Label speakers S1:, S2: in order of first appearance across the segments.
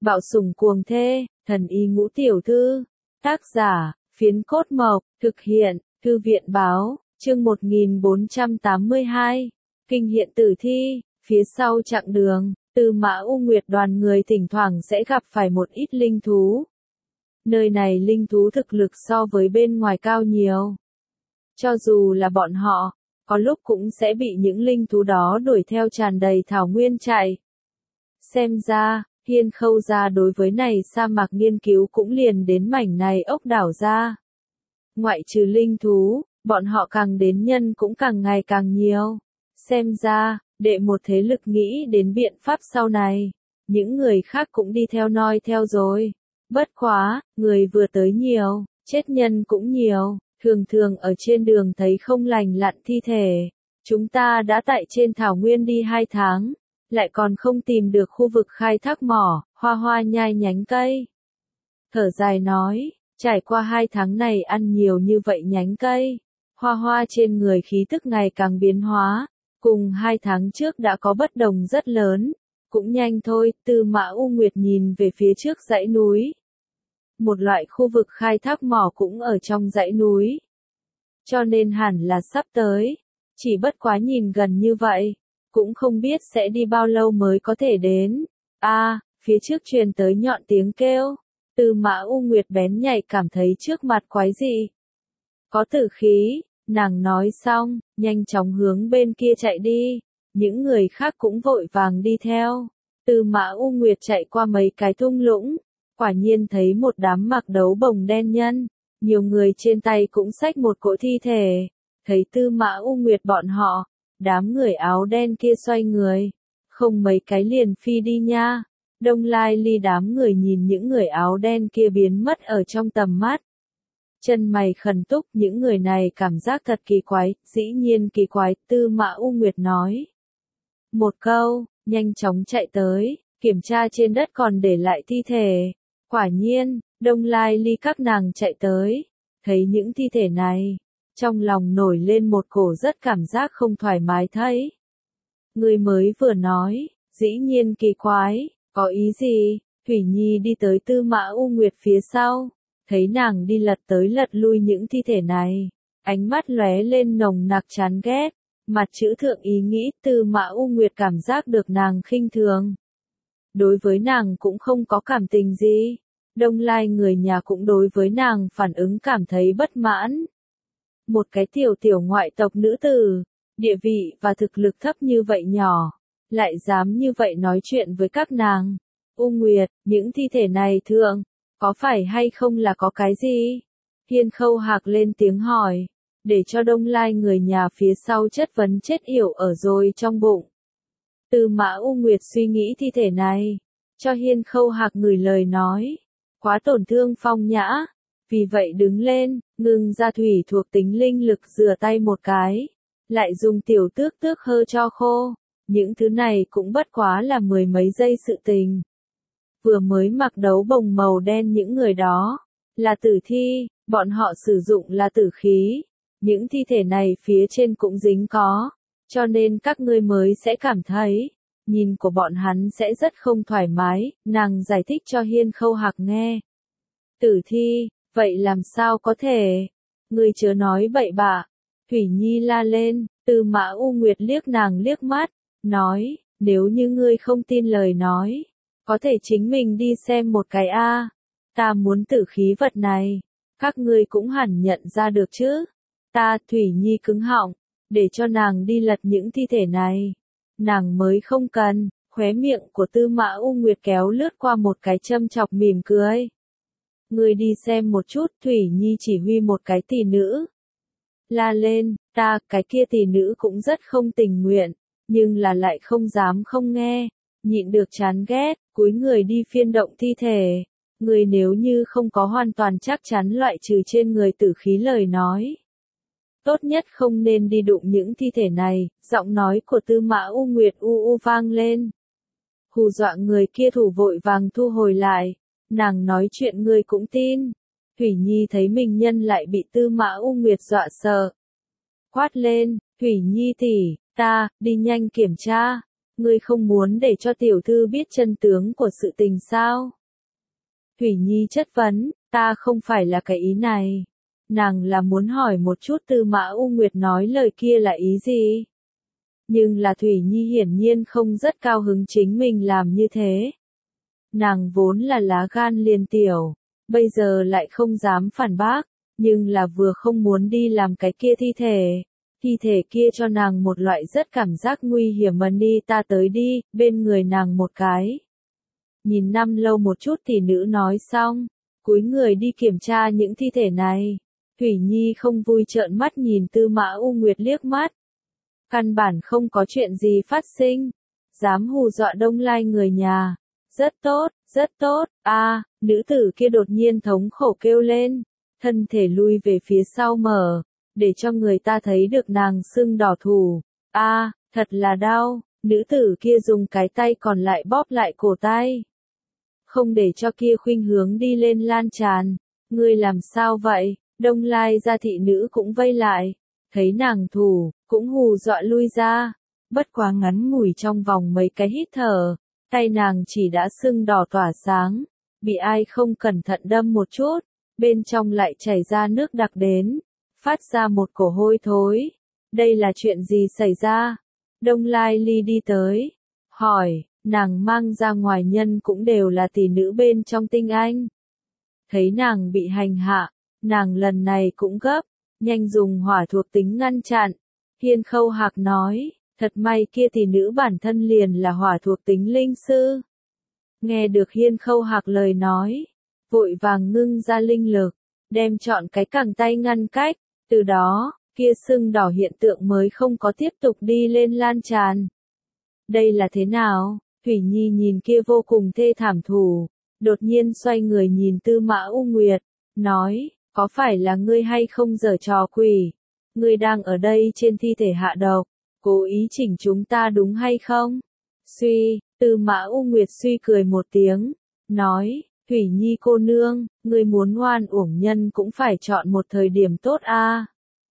S1: Bạo sủng cuồng thê, thần y ngũ tiểu thư. Tác giả, Phiến Cốt Mộc, thực hiện, Thư viện báo, chương 1482. Kinh hiện tử thi, phía sau chặng đường, Tư Mã U Nguyệt đoàn người thỉnh thoảng sẽ gặp phải một ít linh thú. Nơi này linh thú thực lực so với bên ngoài cao nhiều. Cho dù là bọn họ, có lúc cũng sẽ bị những linh thú đó đuổi theo tràn đầy thảo nguyên chạy. Xem ra, Hiên Khâu gia đối với này sa mạc nghiên cứu cũng liền đến mảnh này ốc đảo ra. Ngoại trừ linh thú, bọn họ càng đến nhân cũng càng ngày càng nhiều. Xem ra, đệ một thế lực nghĩ đến biện pháp sau này. Những người khác cũng đi theo noi theo rồi. Bất quá, người vừa tới nhiều, chết nhân cũng nhiều, thường thường ở trên đường thấy không lành lặn thi thể. Chúng ta đã tại trên thảo nguyên đi 2 tháng, lại còn không tìm được khu vực khai thác mỏ, Hoa Hoa nhai nhánh cây. Thở dài nói, trải qua 2 tháng này ăn nhiều như vậy nhánh cây, Hoa Hoa trên người khí tức ngày càng biến hóa, cùng 2 tháng trước đã có bất đồng rất lớn. Cũng nhanh thôi, Tư Mã U Nguyệt nhìn về phía trước dãy núi. Một loại khu vực khai thác mỏ cũng ở trong dãy núi. Cho nên hẳn là sắp tới. Chỉ bất quá nhìn gần như vậy, cũng không biết sẽ đi bao lâu mới có thể đến. Phía trước truyền tới nhọn tiếng kêu. Tư Mã U Nguyệt bén nhạy cảm thấy trước mặt quái dị. Có tử khí, nàng nói xong, nhanh chóng hướng bên kia chạy đi. Những người khác cũng vội vàng đi theo. Tư Mã U Nguyệt chạy qua mấy cái thung lũng, quả nhiên thấy một đám mặc đấu bồng đen nhân, nhiều người trên tay cũng xách một cỗ thi thể. Thấy Tư Mã U Nguyệt bọn họ, đám người áo đen kia xoay người, không mấy cái liền phi đi nha. Đông Lai Ly đám người nhìn những người áo đen kia biến mất ở trong tầm mắt. Chân mày khẩn túc, những người này cảm giác thật kỳ quái, dĩ nhiên kỳ quái, Tư Mã U Nguyệt nói. Một câu, nhanh chóng chạy tới, kiểm tra trên đất còn để lại thi thể. Quả nhiên, Đông Lai Ly các nàng chạy tới, thấy những thi thể này, trong lòng nổi lên một cổ rất cảm giác không thoải mái thấy. Người mới vừa nói, dĩ nhiên kỳ quái, có ý gì? Thủy Nhi đi tới Tư Mã U Nguyệt phía sau, thấy nàng đi lật tới lật lui những thi thể này, ánh mắt lóe lên nồng nặc chán ghét, mặt chữ thượng ý nghĩ. Tư Mã U Nguyệt cảm giác được nàng khinh thường. Đối với nàng cũng không có cảm tình gì. Đông Lai người nhà cũng đối với nàng phản ứng cảm thấy bất mãn. Một cái tiểu ngoại tộc nữ tử, địa vị và thực lực thấp như vậy nhỏ, lại dám như vậy nói chuyện với các nàng. U Nguyệt, những thi thể này thượng, có phải hay không là có cái gì? Hiên Khâu Hạc lên tiếng hỏi, để cho Đông Lai người nhà phía sau chất vấn chết yểu ở rồi trong bụng. Tư Mã U Nguyệt suy nghĩ thi thể này, cho Hiên Khâu Hạc gửi lời nói, quá tổn thương phong nhã, vì vậy đứng lên, ngừng ra thủy thuộc tính linh lực rửa tay một cái, lại dùng tiểu tước tước hơ cho khô, những thứ này cũng bất quá là 10 mấy giây sự tình. Vừa mới mặc đấu bồng màu đen những người đó, là tử thi, bọn họ sử dụng là tử khí, những thi thể này phía trên cũng dính có, cho nên các ngươi mới sẽ cảm thấy, nhìn của bọn hắn sẽ rất không thoải mái, nàng giải thích cho Hiên Khâu Hạc nghe. Tử thi, vậy làm sao có thể? Ngươi chớ nói bậy bạ. Thủy Nhi la lên, Tư Mã U Nguyệt liếc nàng liếc mắt, nói, nếu như ngươi không tin lời nói, có thể chính mình đi xem một cái a. Ta muốn tử khí vật này, các ngươi cũng hẳn nhận ra được chứ. Thủy Nhi cứng họng, để cho nàng đi lật những thi thể này. Nàng mới không cần. Khóe miệng của Tư Mã U Nguyệt kéo lướt qua một cái châm chọc mỉm cười. Ngươi đi xem một chút. Thủy Nhi chỉ huy một cái tỷ nữ. La lên, cái kia tỷ nữ cũng rất không tình nguyện, nhưng là lại không dám không nghe, nhịn được chán ghét, cúi người đi phiên động thi thể. Người nếu như không có hoàn toàn chắc chắn loại trừ trên người tử khí lời nói, tốt nhất không nên đi đụng những thi thể này. Giọng nói của Tư Mã U Nguyệt u vang lên. Hù dọa người kia thủ vội vàng thu hồi lại. Nàng nói chuyện ngươi cũng tin. Thủy Nhi thấy mình nhân lại bị Tư Mã U Nguyệt dọa sợ. Quát lên, Thủy Nhi tỷ, đi nhanh kiểm tra. ngươi không muốn để cho tiểu thư biết chân tướng của sự tình sao? Thủy Nhi chất vấn, ta không phải là cái ý này. Nàng là muốn hỏi một chút Tư Mã U Nguyệt nói lời kia là ý gì? Nhưng là Thủy Nhi hiển nhiên không rất cao hứng chính mình làm như thế. Nàng vốn là lá gan liền tiểu, bây giờ lại không dám phản bác, nhưng là vừa không muốn đi làm cái kia thi thể kia cho nàng một loại rất cảm giác nguy hiểm. Đi ta tới đi, bên người nàng một cái. Nhìn năm lâu một chút thì nữ nói xong, cúi người đi kiểm tra những thi thể này. Thủy Nhi không vui trợn mắt nhìn Tư Mã U Nguyệt liếc mắt. Căn bản không có chuyện gì phát sinh, dám hù dọa Đông Lai người nhà. Rất tốt, nữ tử kia đột nhiên thống khổ kêu lên, thân thể lui về phía sau mở, để cho người ta thấy được nàng sưng đỏ thủ. Thật là đau, nữ tử kia dùng cái tay còn lại bóp lại cổ tay. Không để cho kia khuynh hướng đi lên lan tràn. Ngươi làm sao vậy? Đông Lai gia thị nữ cũng vây lại, thấy nàng thủ, cũng hù dọa lui ra. Bất quá ngắn ngủi trong vòng mấy cái hít thở, tay nàng chỉ đã sưng đỏ tỏa sáng, bị ai không cẩn thận đâm một chút, bên trong lại chảy ra nước đặc đến, phát ra một cổ hôi thối. Đây là chuyện gì xảy ra? Đông Lai Ly đi tới, hỏi, nàng mang ra ngoài nhân cũng đều là tỷ nữ bên trong tinh anh. Thấy nàng bị hành hạ, nàng lần này cũng gấp, nhanh dùng hỏa thuộc tính ngăn chặn. Hiên Khâu Hạc nói, thật may kia tỷ nữ bản thân liền là hỏa thuộc tính linh sư. Nghe được Hiên Khâu Hạc lời nói, vội vàng ngưng ra linh lực, đem chọn cái cẳng tay ngăn cách, từ đó, kia sưng đỏ hiện tượng mới không có tiếp tục đi lên lan tràn. Đây là thế nào? Thủy Nhi nhìn kia vô cùng thê thảm thủ, đột nhiên xoay người nhìn Tư Mã U Nguyệt, nói, có phải là ngươi hay không giở trò quỷ? Ngươi đang ở đây trên thi thể hạ độc, cố ý chỉnh chúng ta đúng hay không? Tư Mã U Nguyệt suy cười một tiếng, nói, Thủy Nhi cô nương, ngươi muốn oan uổng nhân cũng phải chọn một thời điểm tốt a.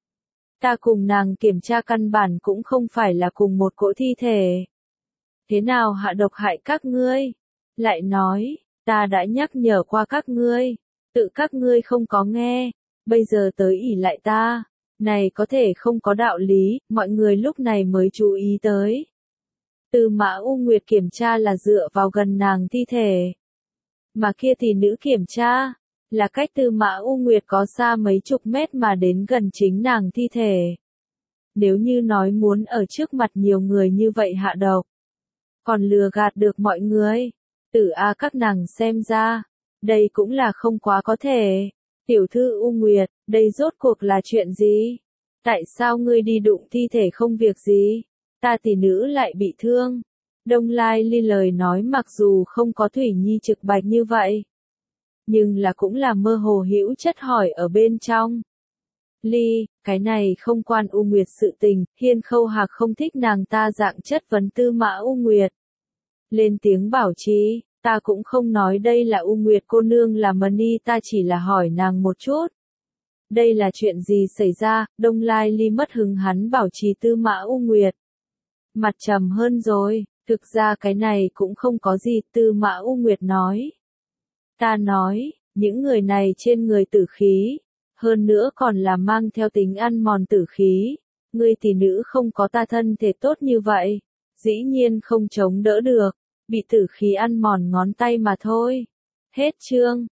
S1: Ta cùng nàng kiểm tra căn bản cũng không phải là cùng một cỗ thi thể. Thế nào hạ độc hại các ngươi? Lại nói, ta đã nhắc nhở qua các ngươi, tự các ngươi không có nghe, bây giờ tới ỷ lại ta, này có thể không có đạo lý, mọi người lúc này mới chú ý tới. Tư Mã U Nguyệt kiểm tra là dựa vào gần nàng thi thể, mà kia thì nữ kiểm tra, là cách Tư Mã U Nguyệt có xa mấy chục mét mà đến gần chính nàng thi thể. Nếu như nói muốn ở trước mặt nhiều người như vậy hạ độc, còn lừa gạt được mọi người, các nàng xem ra, đây cũng là không quá có thể. Tiểu thư U Nguyệt, đây rốt cuộc là chuyện gì? Tại sao ngươi đi đụng thi thể không việc gì? Ta tỷ nữ lại bị thương. Đông Lai Ly lời nói mặc dù không có Thủy Nhi trực bạch như vậy, nhưng là cũng là mơ hồ hữu chất hỏi ở bên trong. Ly, cái này không quan U Nguyệt sự tình, Hiên Khâu Hạc không thích nàng ta dạng chất vấn Tư Mã U Nguyệt. Lên tiếng bảo trì, ta cũng không nói đây là U Nguyệt cô nương làm Ni, ta chỉ là hỏi nàng một chút. Đây là chuyện gì xảy ra? Đông Lai Ly mất hứng hắn bảo trì Tư Mã U Nguyệt. Mặt trầm hơn rồi, thực ra cái này cũng không có gì, Tư Mã U Nguyệt nói. Ta nói, những người này trên người tử khí, hơn nữa còn là mang theo tính ăn mòn tử khí. Ngươi tỷ nữ không có ta thân thể tốt như vậy, dĩ nhiên không chống đỡ được, bị tử khí ăn mòn ngón tay mà thôi. Hết chương.